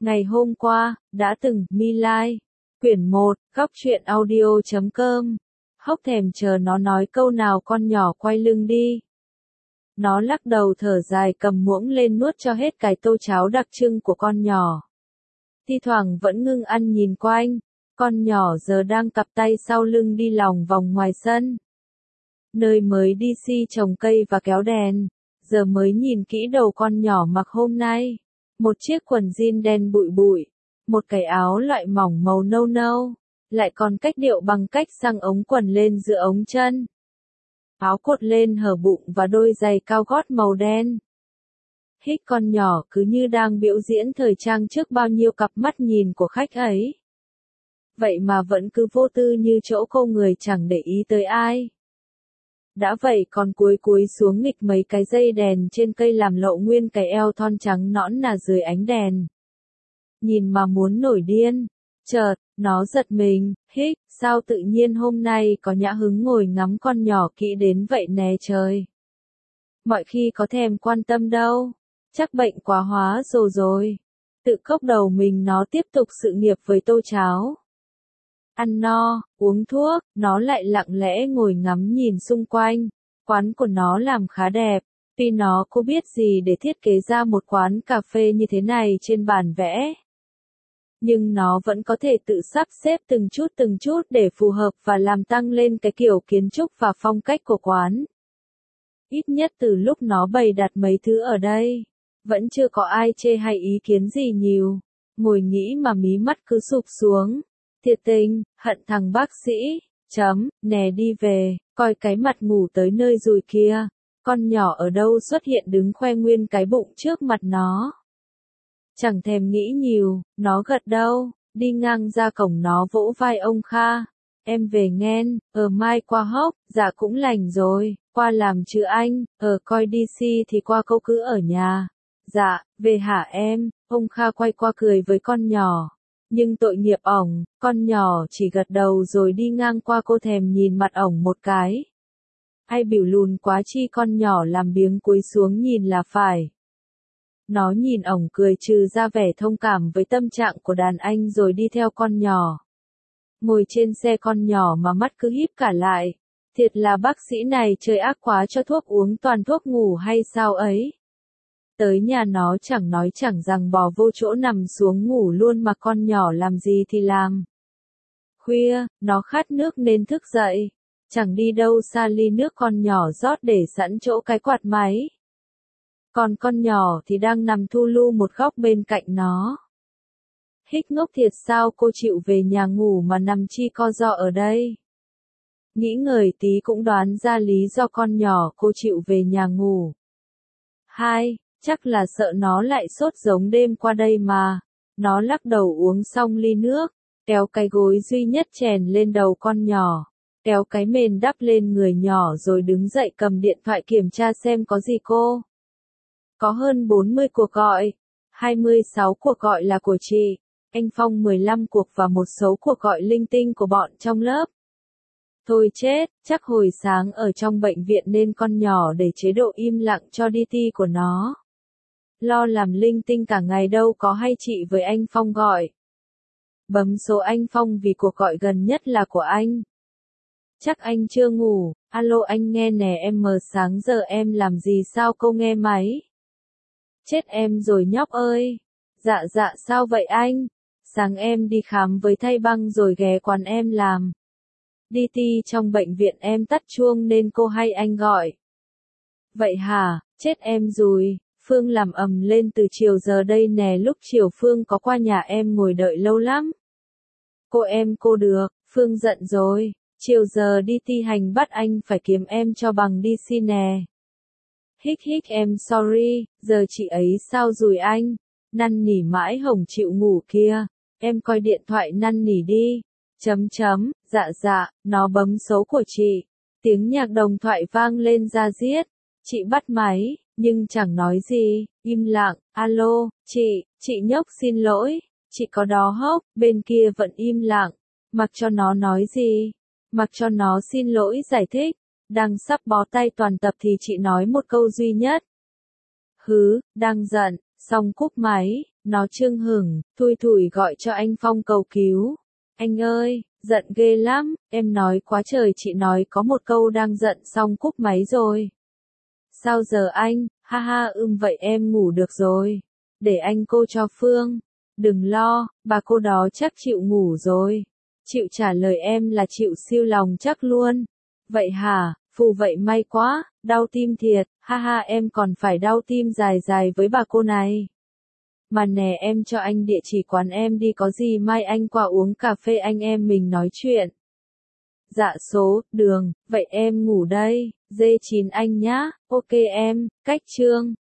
Ngày hôm qua, đã từng, My Lai. Quyển 1, góc truyện audio.com. Hốc thèm chờ nó nói câu nào con nhỏ quay lưng đi. Nó lắc đầu thở dài cầm muỗng lên nuốt cho hết cái tô cháo đặc trưng của con nhỏ. Thi thoảng vẫn ngưng ăn nhìn quanh, con nhỏ giờ đang cặp tay sau lưng đi lòng vòng ngoài sân. Nơi mới đi trồng cây và kéo đèn, giờ mới nhìn kỹ đầu con nhỏ mặc hôm nay. Một chiếc quần jean đen bụi bụi, một cái áo loại mỏng màu nâu nâu, lại còn cách điệu bằng cách xăng ống quần lên giữa ống chân. Áo cột lên hở bụng và đôi giày cao gót màu đen. Hích con nhỏ cứ như đang biểu diễn thời trang trước bao nhiêu cặp mắt nhìn của khách ấy. Vậy mà vẫn cứ vô tư như chỗ cô người chẳng để ý tới ai. Đã vậy còn cúi xuống nghịch mấy cái dây đèn trên cây làm lộ nguyên cái eo thon trắng nõn nà dưới ánh đèn. Nhìn mà muốn nổi điên. Chợt, nó giật mình, hích, sao tự nhiên hôm nay có nhã hứng ngồi ngắm con nhỏ kỹ đến vậy nè trời. Mọi khi có thèm quan tâm đâu, chắc bệnh quá hóa rồi. Tự cốc đầu mình nó tiếp tục sự nghiệp với tô cháo. Ăn no, uống thuốc, nó lại lặng lẽ ngồi ngắm nhìn xung quanh. Quán của nó làm khá đẹp, tuy nó có biết gì để thiết kế ra một quán cà phê như thế này trên bản vẽ. Nhưng nó vẫn có thể tự sắp xếp từng chút để phù hợp và làm tăng lên cái kiểu kiến trúc và phong cách của quán. Ít nhất từ lúc nó bày đặt mấy thứ ở đây, vẫn chưa có ai chê hay ý kiến gì nhiều. Ngồi nghĩ mà mí mắt cứ sụp xuống. Thiệt tình, hận thằng bác sĩ, nè đi về, coi cái mặt ngủ tới nơi rồi kia. Con nhỏ ở đâu xuất hiện đứng khoe nguyên cái bụng trước mặt nó. Chẳng thèm nghĩ nhiều, nó gật đầu, đi ngang ra cổng nó vỗ vai ông Kha. Em về nghen, mai qua hốc, dạ cũng lành rồi, qua làm chứ anh, coi DC thì qua câu cứ ở nhà. Dạ, về hả em, ông Kha quay qua cười với con nhỏ. Nhưng tội nghiệp ổng, con nhỏ chỉ gật đầu rồi đi ngang qua cô thèm nhìn mặt ổng một cái. Ai biểu lùn quá chi con nhỏ làm biếng cúi xuống nhìn là phải. Nó nhìn ổng cười trừ ra vẻ thông cảm với tâm trạng của đàn anh rồi đi theo con nhỏ. Ngồi trên xe con nhỏ mà mắt cứ híp cả lại. Thiệt là bác sĩ này chơi ác quá cho thuốc uống toàn thuốc ngủ hay sao ấy. Tới nhà nó chẳng nói chẳng rằng bò vô chỗ nằm xuống ngủ luôn mà con nhỏ làm gì thì làm. Khuya, nó khát nước nên thức dậy. Chẳng đi đâu xa ly nước con nhỏ rót để sẵn chỗ cái quạt máy. Còn con nhỏ thì đang nằm thu lu một góc bên cạnh nó. Hích ngốc thiệt sao cô chịu về nhà ngủ mà nằm chi co ro ở đây. Nghĩ ngợi tí cũng đoán ra lý do con nhỏ cô chịu về nhà ngủ. 2. Chắc là sợ nó lại sốt giống đêm qua đây mà. Nó lắc đầu uống xong ly nước, kéo cái gối duy nhất chèn lên đầu con nhỏ, kéo cái mền đắp lên người nhỏ rồi đứng dậy cầm điện thoại kiểm tra xem có gì cô. Có hơn 40 cuộc gọi, 26 cuộc gọi là của chị, anh Phong 15 cuộc và một số cuộc gọi linh tinh của bọn trong lớp. Thôi chết, chắc hồi sáng ở trong bệnh viện nên con nhỏ để chế độ im lặng cho DT của nó. Lo làm linh tinh cả ngày đâu có hay chị với anh Phong gọi. Bấm số anh Phong vì cuộc gọi gần nhất là của anh. Chắc anh chưa ngủ, alo anh nghe nè em mờ sáng giờ em làm gì sao cô nghe máy. Chết em rồi nhóc ơi. Dạ sao vậy anh? Sáng em đi khám với thay băng rồi ghé quán em làm. DT trong bệnh viện em tắt chuông nên cô hay anh gọi. Vậy hả, chết em rồi. Phương làm ầm lên từ chiều giờ đây nè lúc chiều Phương có qua nhà em ngồi đợi lâu lắm. Cô được, Phương giận rồi, chiều giờ đi thi hành bắt anh phải kiếm em cho bằng DC nè. Hích em sorry, giờ chị ấy sao rồi anh? Năn nỉ mãi hổng chịu ngủ kia, em coi điện thoại năn nỉ đi. Dạ, nó bấm số của chị. Tiếng nhạc đồng thoại vang lên ra diết. Chị bắt máy, nhưng chẳng nói gì, im lặng. Alo, chị nhóc xin lỗi, chị có đó hốc, bên kia vẫn im lặng. Mặc cho nó nói gì, mặc cho nó xin lỗi giải thích. Đang sắp bó tay toàn tập thì chị nói một câu duy nhất. Đang giận, xong cúp máy, Nó chưng hửng, thui thủi gọi cho anh Phong cầu cứu. Anh ơi, giận ghê lắm, em nói quá trời, chị nói có một câu đang giận xong cúp máy rồi. Sao giờ anh, ha ha vậy em ngủ được rồi. Để anh cô cho Phương. Đừng lo, bà cô đó chắc chịu ngủ rồi. Chịu trả lời em là chịu siêu lòng chắc luôn. Vậy hả, phù vậy may quá, đau tim thiệt, ha ha em còn phải đau tim dài dài với bà cô này. Mà nè em cho anh địa chỉ quán em đi, có gì mai anh qua uống cà phê anh em mình nói chuyện. Dạ số, đường, vậy em ngủ đây, D9 anh nhá, ok em, cách chương.